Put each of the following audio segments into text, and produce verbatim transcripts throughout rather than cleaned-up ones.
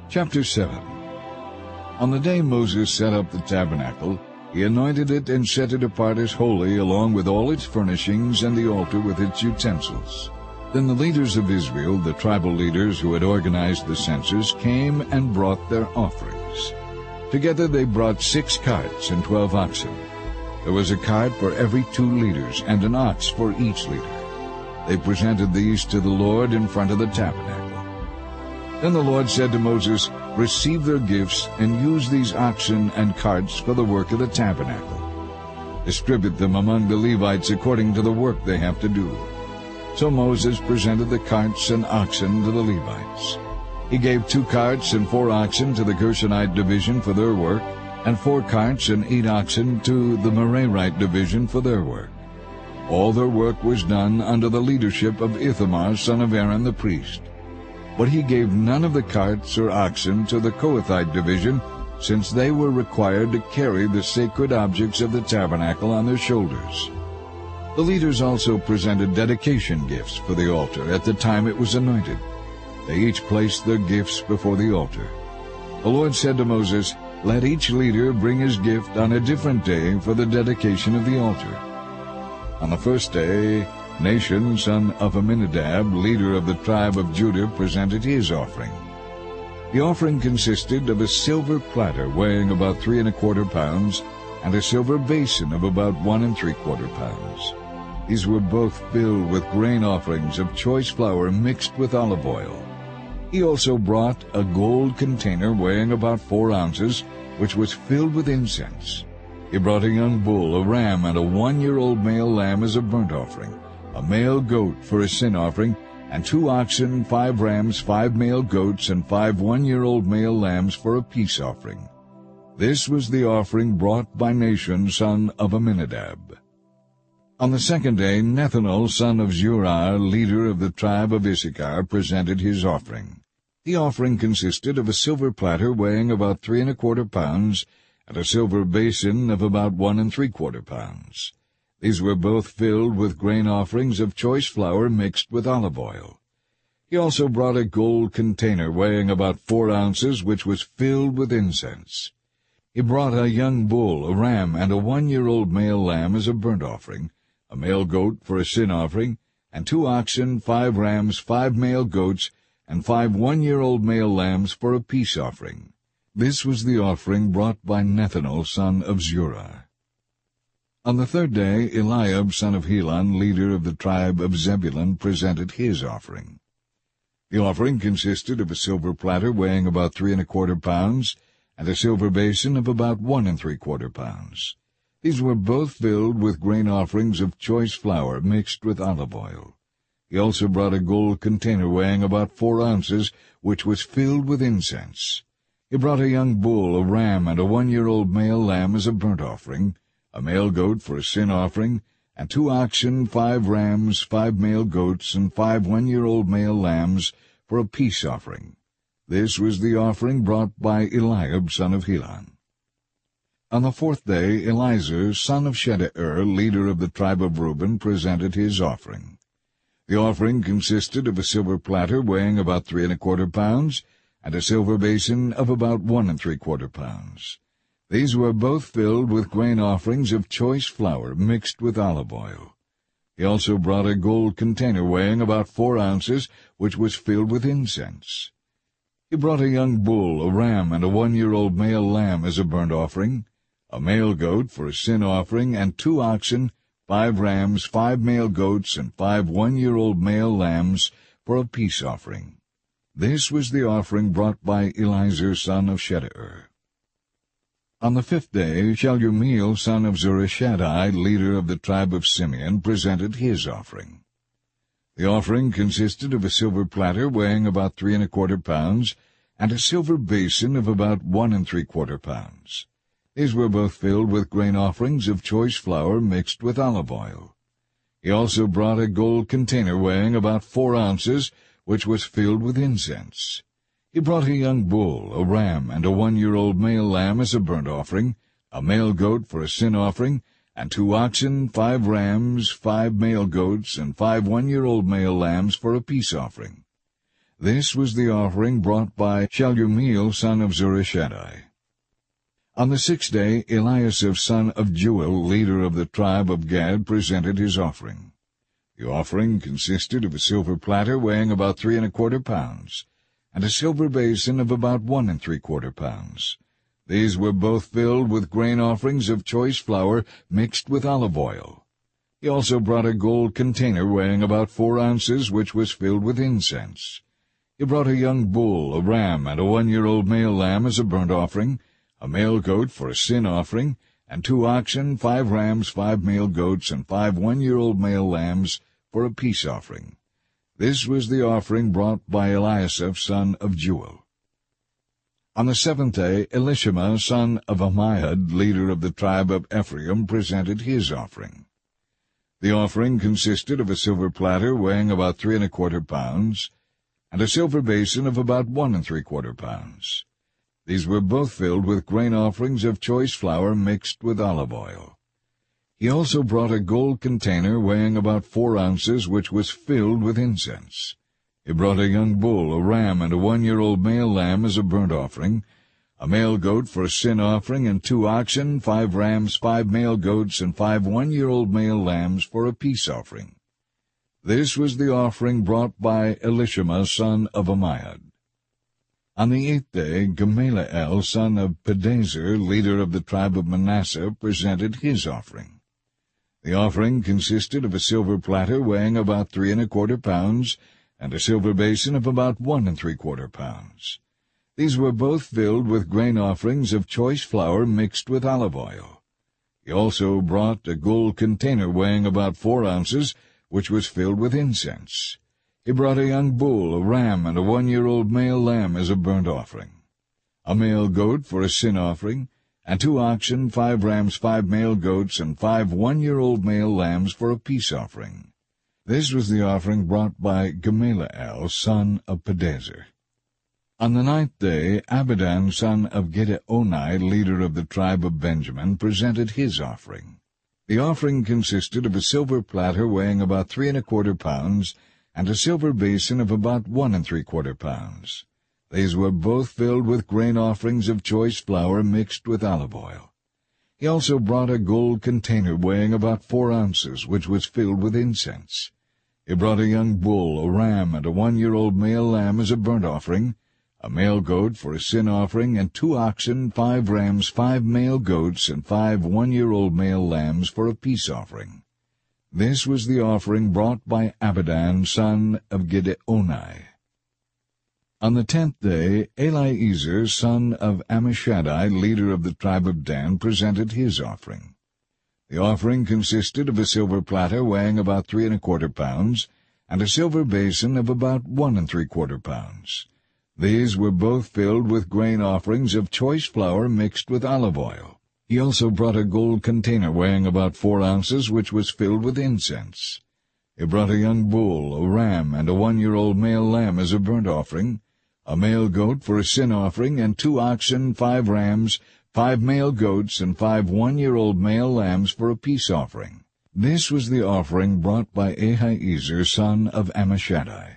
Chapter seven. On the day Moses set up the tabernacle, he anointed it and set it apart as holy, along with all its furnishings and the altar with its utensils. Then the leaders of Israel, the tribal leaders who had organized the census, came and brought their offerings. Together they brought six carts and twelve oxen. There was a cart for every two leaders, and an ox for each leader. They presented these to the Lord in front of the tabernacle. Then the Lord said to Moses, "Receive their gifts, and use these oxen and carts for the work of the tabernacle. Distribute them among the Levites according to the work they have to do." So Moses presented the carts and oxen to the Levites. He gave two carts and four oxen to the Gershonite division for their work, and four carts and eight oxen to the Merarite division for their work. All their work was done under the leadership of Ithamar, son of Aaron the priest. But he gave none of the carts or oxen to the Kohathite division, since they were required to carry the sacred objects of the tabernacle on their shoulders. The leaders also presented dedication gifts for the altar at the time it was anointed. They each placed their gifts before the altar. The Lord said to Moses, "Let each leader bring his gift on a different day for the dedication of the altar." On the first day, Nahshon, son of Amminadab, leader of the tribe of Judah, presented his offering. The offering consisted of a silver platter weighing about three and a quarter pounds, and a silver basin of about one and three quarter pounds. These were both filled with grain offerings of choice flour mixed with olive oil. He also brought a gold container weighing about four ounces, which was filled with incense. He brought a young bull, a ram, and a one-year-old male lamb as a burnt offering, a male goat for a sin offering, and two oxen, five rams, five male goats, and five one-year-old male lambs for a peace offering. This was the offering brought by Nahshon, son of Amminadab. On the second day, Nethanel, son of Zurah, leader of the tribe of Issachar, presented his offering. The offering consisted of a silver platter weighing about three and a quarter pounds, and a silver basin of about one and three quarter pounds. These were both filled with grain offerings of choice flour mixed with olive oil. He also brought a gold container weighing about four ounces, which was filled with incense. He brought a young bull, a ram, and a one-year-old male lamb as a burnt offering, a male goat for a sin offering, and two oxen, five rams, five male goats, and five one-year-old male lambs for a peace offering. This was the offering brought by Nethanel, son of Zurah. On the third day, Eliab, son of Helon, leader of the tribe of Zebulun, presented his offering. The offering consisted of a silver platter weighing about three and a quarter pounds, and a silver basin of about one and three quarter pounds. These were both filled with grain offerings of choice flour mixed with olive oil. He also brought a gold container weighing about four ounces, which was filled with incense. He brought a young bull, a ram, and a one-year-old male lamb as a burnt offering, a male goat for a sin offering, and two oxen, five rams, five male goats, and five one-year-old male lambs for a peace offering. This was the offering brought by Eliab, son of Helon. On the fourth day, Eliezer, son of Shedeur, leader of the tribe of Reuben, presented his offering. The offering consisted of a silver platter weighing about three and a quarter pounds, and a silver basin of about one and three quarter pounds. These were both filled with grain offerings of choice flour mixed with olive oil. He also brought a gold container weighing about four ounces, which was filled with incense. He brought a young bull, a ram, and a one-year-old male lamb as a burnt offering, a male goat for a sin offering, and two oxen, five rams, five male goats, and five one-year-old male lambs for a peace offering. This was the offering brought by Eliezer, son of Shedeur. On the fifth day, Shelumiel, son of Zurishaddai, leader of the tribe of Simeon, presented his offering. The offering consisted of a silver platter weighing about three and a quarter pounds, and a silver basin of about one and three quarter pounds. These were both filled with grain offerings of choice flour mixed with olive oil. He also brought a gold container weighing about four ounces, which was filled with incense. He brought a young bull, a ram, and a one-year-old male lamb as a burnt offering, a male goat for a sin offering, and two oxen, five rams, five male goats, and five one-year-old male lambs for a peace offering. This was the offering brought by Shelumiel son of Zurishaddai. On the sixth day Eliasaph son of Jeuel, leader of the tribe of Gad, presented his offering. The offering consisted of a silver platter weighing about three and a quarter pounds, and a silver basin of about one and three quarter pounds. These were both filled with grain offerings of choice flour mixed with olive oil. He also brought a gold container weighing about four ounces, which was filled with incense. He brought a young bull, a ram, and a one-year-old male lamb as a burnt offering, a male goat for a sin offering, and two oxen, five rams, five male goats, and five one-year-old male lambs for a peace offering. This was the offering brought by Eliasaph son of Jeuel. On the seventh day Elishama son of Ammihud, leader of the tribe of Ephraim, presented his offering. The offering consisted of a silver platter weighing about three and a quarter pounds, and a silver basin of about one and three quarter pounds. These were both filled with grain offerings of choice flour mixed with olive oil. He also brought a gold container weighing about four ounces, which was filled with incense. He brought a young bull, a ram, and a one-year-old male lamb as a burnt offering, a male goat for a sin offering, and two oxen, five rams, five male goats, and five one-year-old male lambs for a peace offering. This was the offering brought by Elishama son of Ammihud. On the eighth day Gamaliel son of Pedahzur, leader of the tribe of Manasseh, presented his offering. The offering consisted of a silver platter weighing about three and a quarter pounds, and a silver basin of about one and three quarter pounds. These were both filled with grain offerings of choice flour mixed with olive oil. He also brought a gold container weighing about four ounces, which was filled with incense. He brought a young bull, a ram, and a one-year-old male lamb as a burnt offering, a male goat for a sin offering, and two oxen, five rams, five male goats, and five one-year-old male lambs for a peace offering. This was the offering brought by Gamaliel son of Pedahzur. On the ninth day Abidan son of Gideoni, leader of the tribe of Benjamin, presented his offering. The offering consisted of a silver platter weighing about three and a quarter pounds, and a silver basin of about one and three quarter pounds. These were both filled with grain offerings of choice flour mixed with olive oil. He also brought a gold container weighing about four ounces, which was filled with incense. He brought a young bull, a ram, and a one-year-old male lamb as a burnt offering, a male goat for a sin offering, and two oxen, five rams, five male goats, and five one-year-old male lambs for a peace offering. This was the offering brought by Abidan son of Gideoni. On the tenth day Eliezer son of Ammishaddai, leader of the tribe of Dan, presented his offering. The offering consisted of a silver platter weighing about three and a quarter pounds, and a silver basin of about one and three quarter pounds. These were both filled with grain offerings of choice flour mixed with olive oil. He also brought a gold container weighing about four ounces, which was filled with incense. He brought a young bull, a ram, and a one-year-old male lamb as a burnt offering, a male goat for a sin offering, and two oxen, five rams, five male goats, and five one-year-old male lambs for a peace offering. This was the offering brought by Ahiezer son of Ammishaddai.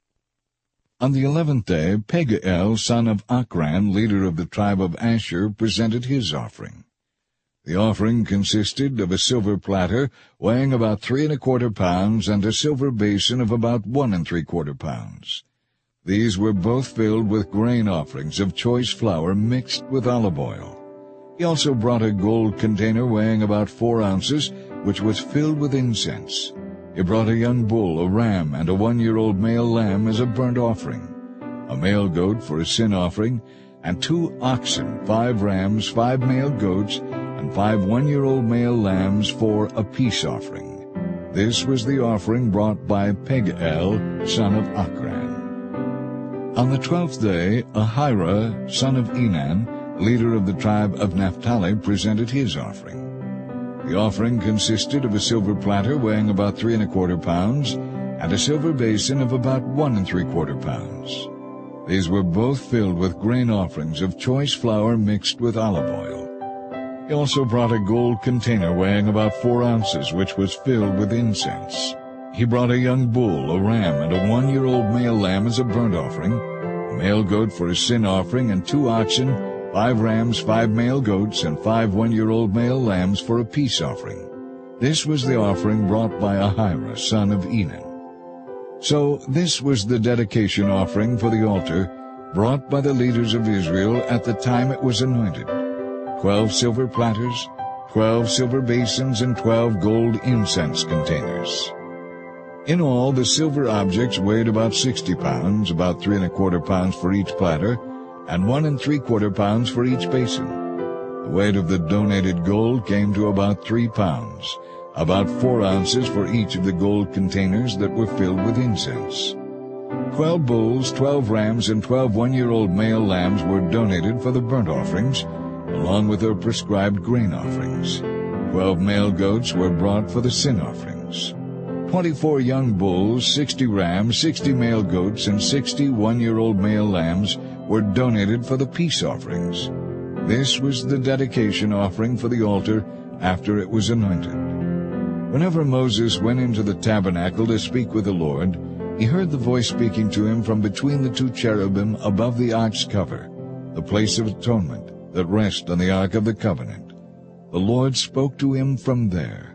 On the eleventh day Pagiel son of Achran, leader of the tribe of Asher, presented his offering. The offering consisted of a silver platter weighing about three and a quarter pounds, and a silver basin of about one and three quarter pounds. These were both filled with grain offerings of choice flour mixed with olive oil. He also brought a gold container weighing about four ounces, which was filled with incense. He brought a young bull, a ram, and a one-year-old male lamb as a burnt offering, a male goat for a sin offering, and two oxen, five rams, five male goats, and five one-year-old male lambs for a peace offering. This was the offering brought by Pagiel son of Achran. On the twelfth day Ahira son of Enan, leader of the tribe of Naphtali, presented his offering. The offering consisted of a silver platter weighing about three and a quarter pounds, and a silver basin of about one and three quarter pounds. These were both filled with grain offerings of choice flour mixed with olive oil. He also brought a gold container weighing about four ounces, which was filled with incense. he brought a young bull, a ram, and a one-year-old male lamb as a burnt offering, a male goat for a sin offering, and two oxen, five rams, five male goats, and five one-year-old male lambs for a peace offering. This was the offering brought by Ahira, son of Enan. So this was the dedication offering for the altar, brought by the leaders of Israel at the time it was anointed. Twelve silver platters, twelve silver basins, and twelve gold incense containers. In all, the silver objects weighed about sixty pounds, about three and a quarter pounds for each platter, and one and three-quarter pounds for each basin. The weight of the donated gold came to about three pounds, about four ounces for each of the gold containers that were filled with incense. Twelve bulls, twelve rams, and twelve one-year-old male lambs were donated for the burnt offerings, along with their prescribed grain offerings. Twelve male goats were brought for the sin offerings. Twenty-four young bulls, sixty rams, sixty male goats, and sixty one-year-old male lambs were donated for the peace offerings. This was the dedication offering for the altar after it was anointed. Whenever Moses went into the tabernacle to speak with the Lord, he heard the voice speaking to him from between the two cherubim above the ark's cover, the place of atonement that rests on the ark of the covenant. The Lord spoke to him from there.